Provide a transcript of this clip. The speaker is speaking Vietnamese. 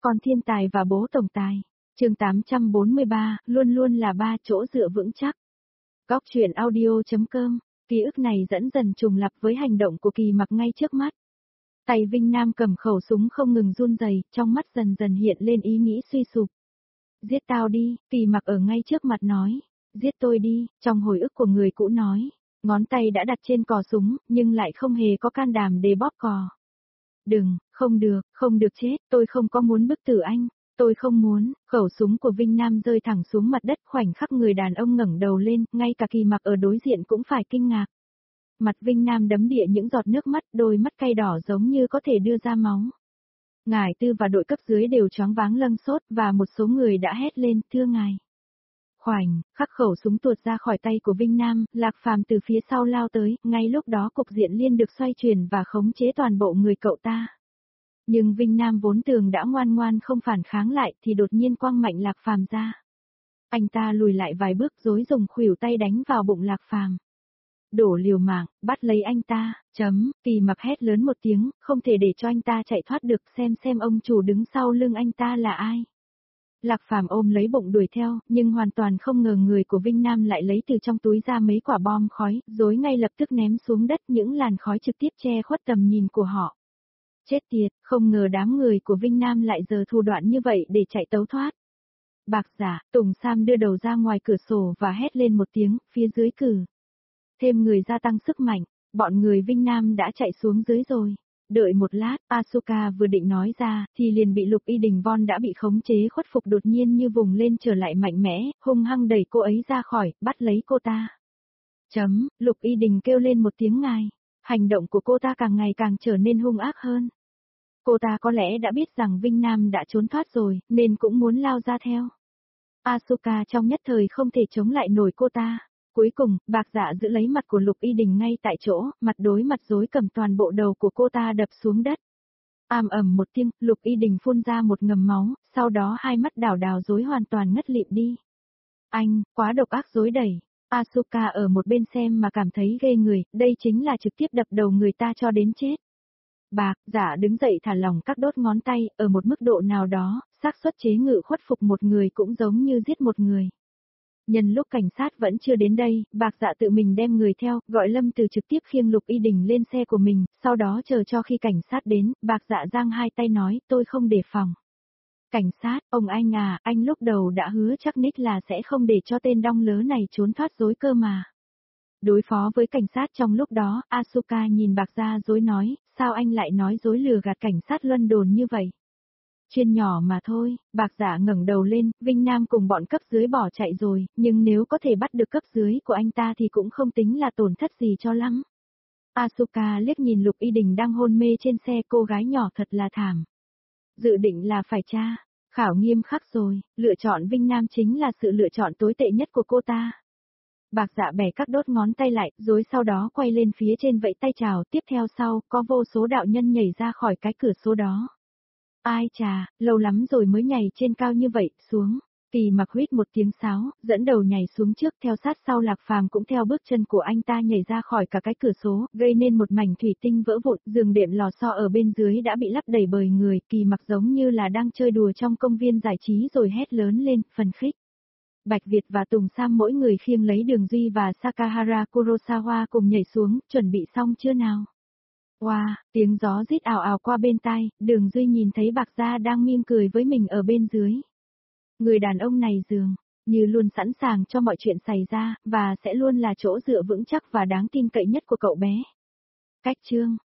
Con thiên tài và bố tổng tài. Chương 843, luôn luôn là ba chỗ dựa vững chắc. Góc truyện audio.com. Ký ức này dẫn dần trùng lặp với hành động của Kỳ Mặc ngay trước mắt. Tay Vinh Nam cầm khẩu súng không ngừng run rẩy, trong mắt dần dần hiện lên ý nghĩ suy sụp. Giết tao đi, Kỳ Mặc ở ngay trước mặt nói. Giết tôi đi, trong hồi ức của người cũ nói. Ngón tay đã đặt trên cò súng, nhưng lại không hề có can đảm để bóp cò. Đừng, không được chết, tôi không có muốn bức tử anh. Tôi không muốn. Khẩu súng của Vinh Nam rơi thẳng xuống mặt đất, khoảnh khắc người đàn ông ngẩng đầu lên, ngay cả Kỳ Mặc ở đối diện cũng phải kinh ngạc. Mặt Vinh Nam đấm đìa những giọt nước mắt, đôi mắt cay đỏ giống như có thể đưa ra máu. Ngải Tư và đội cấp dưới đều choáng váng lâng sốt, và một số người đã hét lên, thưa ngài. Khoảnh khắc khẩu súng tuột ra khỏi tay của Vinh Nam, Lạc Phàm từ phía sau lao tới, ngay lúc đó cục diện liên được xoay chuyển và khống chế toàn bộ người cậu ta. Nhưng Vinh Nam vốn tưởng đã ngoan ngoan không phản kháng lại thì đột nhiên quăng mạnh Lạc Phàm ra. Anh ta lùi lại vài bước rối dùng khuỷu tay đánh vào bụng Lạc Phàm. Đổ liều mạng, bắt lấy anh ta, Kỳ Mặc hét lớn một tiếng, không thể để cho anh ta chạy thoát được, xem ông chủ đứng sau lưng anh ta là ai. Lạc Phàm ôm lấy bụng đuổi theo, nhưng hoàn toàn không ngờ người của Vinh Nam lại lấy từ trong túi ra mấy quả bom khói, rồi ngay lập tức ném xuống đất, những làn khói trực tiếp che khuất tầm nhìn của họ. Chết tiệt, không ngờ đám người của Vinh Nam lại giờ thủ đoạn như vậy để chạy tấu thoát. Bạc Giả, Tùng Sam đưa đầu ra ngoài cửa sổ và hét lên một tiếng, phía dưới cử. Thêm người gia tăng sức mạnh, bọn người Vinh Nam đã chạy xuống dưới rồi. Đợi một lát, Asuka vừa định nói ra, thì liền bị Lục Y Đình Von đã bị khống chế khuất phục đột nhiên như vùng lên trở lại mạnh mẽ, hung hăng đẩy cô ấy ra khỏi, bắt lấy cô ta. Lục Y Đình kêu lên một tiếng ngài. Hành động của cô ta càng ngày càng trở nên hung ác hơn. Cô ta có lẽ đã biết rằng Vinh Nam đã trốn thoát rồi, nên cũng muốn lao ra theo. Asuka trong nhất thời không thể chống lại nổi cô ta. Cuối cùng, Bạc Dạ giữ lấy mặt của Lục Y Đình ngay tại chỗ, mặt đối mặt rối cầm toàn bộ đầu của cô ta đập xuống đất. Ầm một tiếng, Lục Y Đình phun ra một ngầm máu, sau đó hai mắt đảo đảo rối hoàn toàn ngất lịm đi. Anh, quá độc ác rối đẩy. Asuka ở một bên xem mà cảm thấy ghê người, đây chính là trực tiếp đập đầu người ta cho đến chết. Bạc Dạ đứng dậy thả lỏng các đốt ngón tay, ở một mức độ nào đó, xác suất chế ngự khuất phục một người cũng giống như giết một người. Nhân lúc cảnh sát vẫn chưa đến đây, Bạc Dạ tự mình đem người theo, gọi Lâm Từ trực tiếp khiêng Lục Y Đình lên xe của mình, sau đó chờ cho khi cảnh sát đến, Bạc Dạ giang hai tay nói, tôi không đề phòng. Cảnh sát, ông anh à, anh lúc đầu đã hứa chắc nít là sẽ không để cho tên đong lớ này trốn thoát dối cơ mà. Đối phó với cảnh sát trong lúc đó, Asuka nhìn Bạc Dạ dối nói, sao anh lại nói dối lừa gạt cảnh sát London như vậy? Chuyện nhỏ mà thôi, Bạc Dạ ngẩng đầu lên, Vinh Nam cùng bọn cấp dưới bỏ chạy rồi, nhưng nếu có thể bắt được cấp dưới của anh ta thì cũng không tính là tổn thất gì cho lắm. Asuka liếc nhìn Lục Y Đình đang hôn mê trên xe, cô gái nhỏ thật là thảm. Dự định là phải tra, khảo nghiêm khắc rồi, lựa chọn Vinh Nam chính là sự lựa chọn tồi tệ nhất của cô ta. Bạc Dạ bẻ các đốt ngón tay lại, rồi sau đó quay lên phía trên vẫy tay chào, tiếp theo sau, có vô số đạo nhân nhảy ra khỏi cái cửa số đó. Ai chà, lâu lắm rồi mới nhảy trên cao như vậy, xuống. Kỳ Mặc huýt một tiếng sáo, dẫn đầu nhảy xuống trước, theo sát sau Lạc Phàm cũng theo bước chân của anh ta nhảy ra khỏi cả cái cửa số, gây nên một mảnh thủy tinh vỡ vụn, giường đệm lò xo ở bên dưới đã bị lấp đầy bởi người, Kỳ Mặc giống như là đang chơi đùa trong công viên giải trí rồi hét lớn lên, phấn khích. Bạch Việt và Tùng Sam mỗi người khiêng lấy Đường Duy và Sakahara Kurosawa cùng nhảy xuống, chuẩn bị xong chưa nào? Wow, tiếng gió rít ào ào qua bên tai, Đường Duy nhìn thấy Bạc Gia đang mỉm cười với mình ở bên dưới. Người đàn ông này dường như luôn sẵn sàng cho mọi chuyện xảy ra, và sẽ luôn là chỗ dựa vững chắc và đáng tin cậy nhất của cậu bé. Cách chương